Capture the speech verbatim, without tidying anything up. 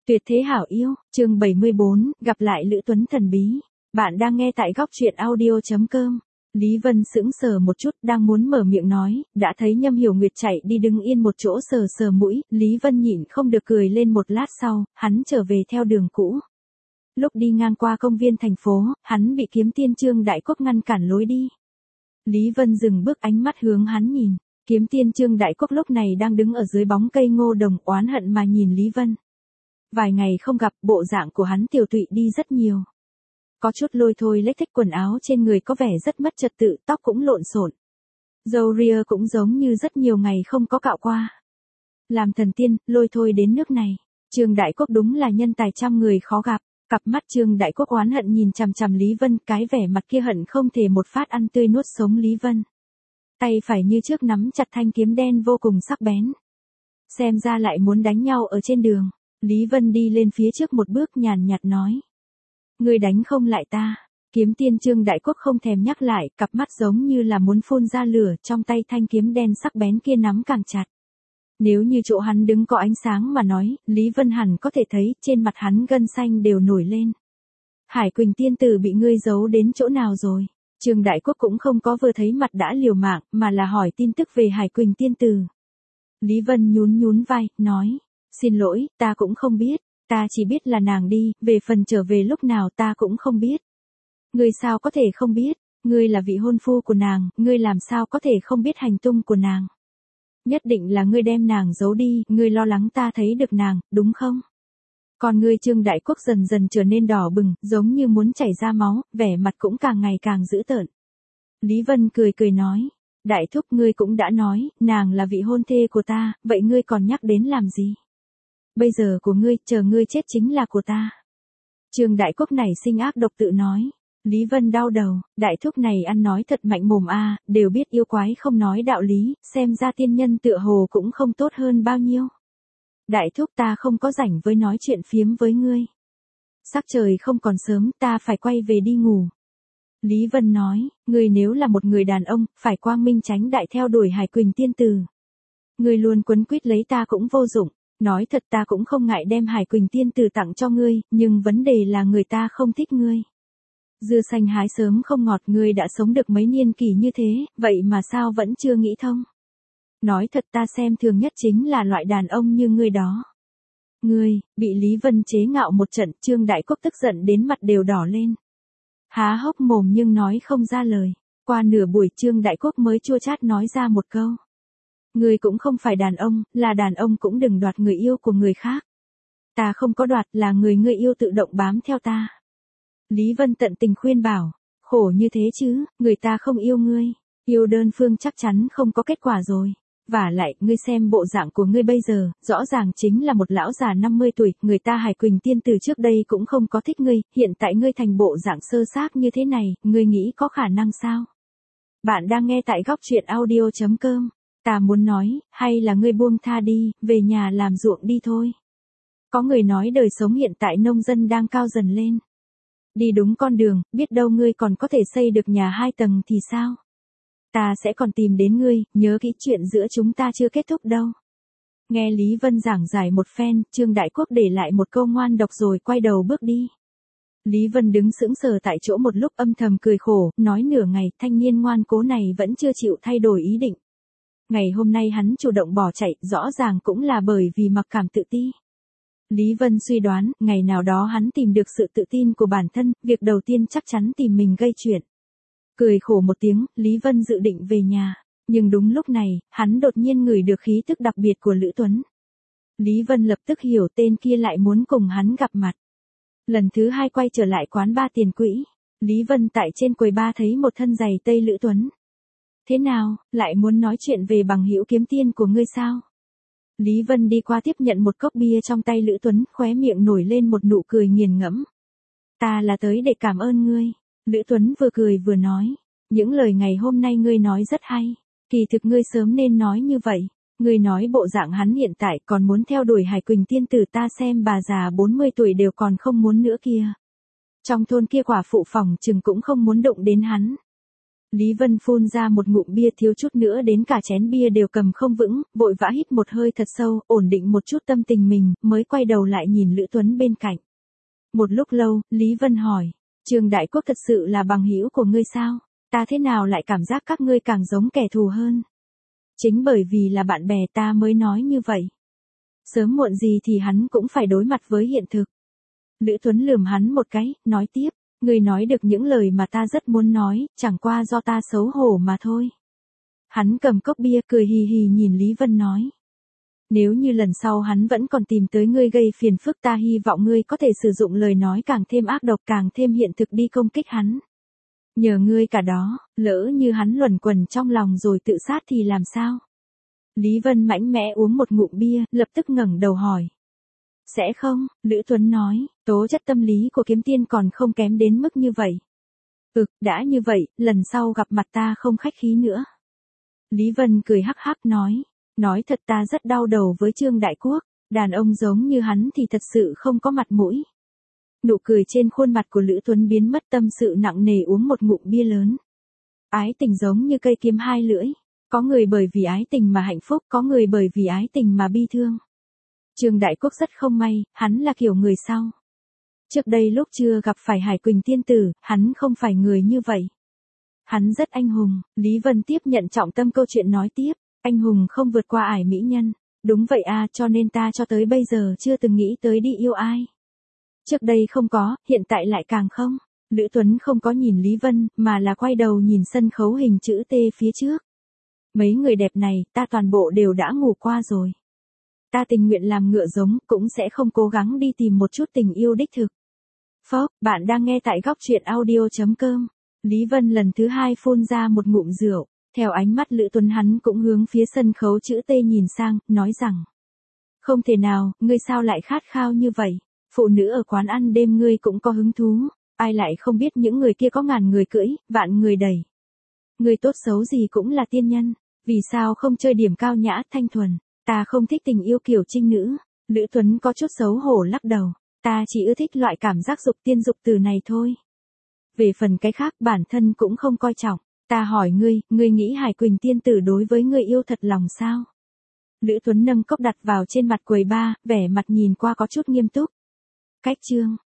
Tuyệt thế hảo yêu, chương bảy mươi bốn, gặp lại Lữ Tuấn thần bí. Bạn đang nghe tại góc truyện audio.com. Lý Vân sững sờ một chút, đang muốn mở miệng nói, đã thấy Nhâm Hiểu Nguyệt chạy đi đứng yên một chỗ sờ sờ mũi, Lý Vân nhịn không được cười lên. Một lát sau, hắn trở về theo đường cũ. Lúc đi ngang qua công viên thành phố, hắn bị Kiếm Tiên Trương Đại Quốc ngăn cản lối đi. Lý Vân dừng bước, ánh mắt hướng hắn nhìn. Kiếm Tiên Trương Đại Quốc lúc này đang đứng ở dưới bóng cây ngô đồng, oán hận mà nhìn Lý Vân. Vài ngày không gặp, bộ dạng của hắn tiều tụy đi rất nhiều. Có chút lôi thôi lếch thếch, quần áo trên người có vẻ rất mất trật tự, tóc cũng lộn xộn. Râu ria cũng giống như rất nhiều ngày không có cạo qua. Làm thần tiên, lôi thôi đến nước này. Trương Đại Quốc đúng là nhân tài trăm người khó gặp. Cặp mắt Trương Đại Quốc oán hận nhìn chằm chằm Lý Vân, cái vẻ mặt kia hận không thể một phát ăn tươi nuốt sống Lý Vân. Tay phải như trước nắm chặt thanh kiếm đen vô cùng sắc bén. Xem ra lại muốn đánh nhau ở trên đường. Lý Vân đi lên phía trước một bước, nhàn nhạt nói. Ngươi đánh không lại ta. Kiếm Tiên Trương Đại Quốc không thèm nhắc lại, cặp mắt giống như là muốn phun ra lửa, trong tay thanh kiếm đen sắc bén kia nắm càng chặt. Nếu như chỗ hắn đứng có ánh sáng mà nói, Lý Vân hẳn có thể thấy, trên mặt hắn gân xanh đều nổi lên. Hải Quỳnh tiên tử bị ngươi giấu đến chỗ nào rồi? Trương Đại Quốc cũng không có vừa thấy mặt đã liều mạng, mà là hỏi tin tức về Hải Quỳnh tiên tử. Lý Vân nhún nhún vai, nói. Xin lỗi, ta cũng không biết, ta chỉ biết là nàng đi, về phần trở về lúc nào ta cũng không biết. Ngươi sao có thể không biết, ngươi là vị hôn phu của nàng, ngươi làm sao có thể không biết hành tung của nàng. Nhất định là ngươi đem nàng giấu đi, ngươi lo lắng ta thấy được nàng, đúng không? Còn ngươi Trương Đại Quốc dần dần trở nên đỏ bừng, giống như muốn chảy ra máu, vẻ mặt cũng càng ngày càng dữ tợn. Lý Vân cười cười nói. Đại thúc, ngươi cũng đã nói, nàng là vị hôn thê của ta, vậy ngươi còn nhắc đến làm gì? Bây giờ của ngươi, chờ ngươi chết chính là của ta. Trương Đại Quốc này sinh ác độc tự nói. Lý Vân đau đầu, đại thúc này ăn nói thật mạnh mồm a, đều biết yêu quái không nói đạo lý, xem ra tiên nhân tựa hồ cũng không tốt hơn bao nhiêu. Đại thúc, ta không có rảnh với nói chuyện phiếm với ngươi. Sắc trời không còn sớm, ta phải quay về đi ngủ. Lý Vân nói, ngươi nếu là một người đàn ông, phải quang minh chánh đại theo đuổi Hải Quỳnh tiên tử. Ngươi luôn quấn quýt lấy ta cũng vô dụng. Nói thật, ta cũng không ngại đem Hải Quỳnh tiên tử tặng cho ngươi, nhưng vấn đề là người ta không thích ngươi. Dưa xanh hái sớm không ngọt, ngươi đã sống được mấy niên kỷ như thế, vậy mà sao vẫn chưa nghĩ thông. Nói thật, ta xem thường nhất chính là loại đàn ông như ngươi đó. Ngươi, bị Lý Vân chế ngạo một trận, Trương Đại Quốc tức giận đến mặt đều đỏ lên. Há hốc mồm nhưng nói không ra lời. Qua nửa buổi Trương Đại Quốc mới chua chát nói ra một câu. Ngươi cũng không phải đàn ông, là đàn ông cũng đừng đoạt người yêu của người khác. Ta không có đoạt, là người ngươi yêu tự động bám theo ta. Lý Vân tận tình khuyên bảo, khổ như thế chứ, người ta không yêu ngươi, yêu đơn phương chắc chắn không có kết quả rồi. Vả lại, ngươi xem bộ dạng của ngươi bây giờ, rõ ràng chính là một lão già năm mươi tuổi, người ta Hải Quỳnh tiên tử trước đây cũng không có thích ngươi, hiện tại ngươi thành bộ dạng sơ xác như thế này, ngươi nghĩ có khả năng sao? Bạn đang nghe tại góc truyện audio.com. Ta muốn nói, hay là ngươi buông tha đi, về nhà làm ruộng đi thôi. Có người nói đời sống hiện tại nông dân đang cao dần lên. Đi đúng con đường, biết đâu ngươi còn có thể xây được nhà hai tầng thì sao? Ta sẽ còn tìm đến ngươi, nhớ kỹ chuyện giữa chúng ta chưa kết thúc đâu. Nghe Lý Vân giảng giải một phen, Trương Đại Quốc để lại một câu ngoan độc rồi quay đầu bước đi. Lý Vân đứng sững sờ tại chỗ một lúc, âm thầm cười khổ, nói nửa ngày, thanh niên ngoan cố này vẫn chưa chịu thay đổi ý định. Ngày hôm nay hắn chủ động bỏ chạy, rõ ràng cũng là bởi vì mặc cảm tự ti. Lý Vân suy đoán, ngày nào đó hắn tìm được sự tự tin của bản thân, việc đầu tiên chắc chắn tìm mình gây chuyện. Cười khổ một tiếng, Lý Vân dự định về nhà. Nhưng đúng lúc này, hắn đột nhiên ngửi được khí tức đặc biệt của Lữ Tuấn. Lý Vân lập tức hiểu tên kia lại muốn cùng hắn gặp mặt. Lần thứ hai quay trở lại quán ba tiền quỹ, Lý Vân tại trên quầy ba thấy một thân giày tây Lữ Tuấn. Thế nào, lại muốn nói chuyện về bằng hữu kiếm tiên của ngươi sao? Lý Vân đi qua tiếp nhận một cốc bia trong tay Lữ Tuấn, khóe miệng nổi lên một nụ cười nghiền ngẫm. Ta là tới để cảm ơn ngươi. Lữ Tuấn vừa cười vừa nói. Những lời ngày hôm nay ngươi nói rất hay. Kỳ thực ngươi sớm nên nói như vậy. Ngươi nói bộ dạng hắn hiện tại còn muốn theo đuổi Hải Quỳnh tiên tử, ta xem bà già bốn mươi tuổi đều còn không muốn nữa kia. Trong thôn kia quả phụ phòng chừng cũng không muốn động đến hắn. Lý Vân phun ra một ngụm bia thiếu chút nữa đến cả chén bia đều cầm không vững, vội vã hít một hơi thật sâu, ổn định một chút tâm tình mình, mới quay đầu lại nhìn Lữ Tuấn bên cạnh. Một lúc lâu, Lý Vân hỏi, Trương Đại Quốc thật sự là bằng hữu của ngươi sao? Ta thế nào lại cảm giác các ngươi càng giống kẻ thù hơn? Chính bởi vì là bạn bè ta mới nói như vậy. Sớm muộn gì thì hắn cũng phải đối mặt với hiện thực. Lữ Tuấn lườm hắn một cái, nói tiếp, ngươi nói được những lời mà ta rất muốn nói, chẳng qua do ta xấu hổ mà thôi. Hắn cầm cốc bia cười hì hì nhìn Lý Vân nói. Nếu như lần sau hắn vẫn còn tìm tới ngươi gây phiền phức, ta hy vọng ngươi có thể sử dụng lời nói càng thêm ác độc, càng thêm hiện thực đi công kích hắn. Nhờ ngươi cả đó, lỡ như hắn luẩn quẩn trong lòng rồi tự sát thì làm sao? Lý Vân mạnh mẽ uống một ngụm bia, lập tức ngẩng đầu hỏi. Sẽ không, Lữ Tuấn nói, tố chất tâm lý của kiếm tiên còn không kém đến mức như vậy. Ừ, đã như vậy, lần sau gặp mặt ta không khách khí nữa. Lý Vân cười hắc hắc nói, nói thật ta rất đau đầu với Trương Đại Quốc, đàn ông giống như hắn thì thật sự không có mặt mũi. Nụ cười trên khuôn mặt của Lữ Tuấn biến mất, tâm sự nặng nề uống một ngụm bia lớn. Ái tình giống như cây kiếm hai lưỡi, có người bởi vì ái tình mà hạnh phúc, có người bởi vì ái tình mà bi thương. Trương Đại Quốc rất không may, hắn là kiểu người sau. Trước đây lúc chưa gặp phải Hải Quỳnh tiên tử, hắn không phải người như vậy. Hắn rất anh hùng, Lý Vân tiếp nhận trọng tâm câu chuyện nói tiếp, anh hùng không vượt qua ải mỹ nhân. Đúng vậy à, cho nên ta cho tới bây giờ chưa từng nghĩ tới đi yêu ai. Trước đây không có, hiện tại lại càng không. Lữ Tuấn không có nhìn Lý Vân, mà là quay đầu nhìn sân khấu hình chữ T phía trước. Mấy người đẹp này, ta toàn bộ đều đã ngủ qua rồi. Ta tình nguyện làm ngựa giống, cũng sẽ không cố gắng đi tìm một chút tình yêu đích thực. Phốc, bạn đang nghe tại góc truyện audio chấm com. Lý Vân lần thứ hai phun ra một ngụm rượu, theo ánh mắt Lữ Tuấn hắn cũng hướng phía sân khấu chữ T nhìn sang, nói rằng. Không thể nào, ngươi sao lại khát khao như vậy? Phụ nữ ở quán ăn đêm ngươi cũng có hứng thú, ai lại không biết những người kia có ngàn người cưỡi, vạn người đẩy. Ngươi tốt xấu gì cũng là tiên nhân, vì sao không chơi điểm cao nhã thanh thuần? Ta không thích tình yêu kiểu trinh nữ. Lữ Tuấn có chút xấu hổ lắc đầu, ta chỉ ưa thích loại cảm giác dục tiên dục từ này thôi. Về phần cái khác bản thân cũng không coi trọng. Ta hỏi ngươi, ngươi nghĩ Hải Quỳnh tiên tử đối với ngươi yêu thật lòng sao? Lữ Tuấn nâng cốc đặt vào trên mặt quầy ba, vẻ mặt nhìn qua có chút nghiêm túc. Cách chương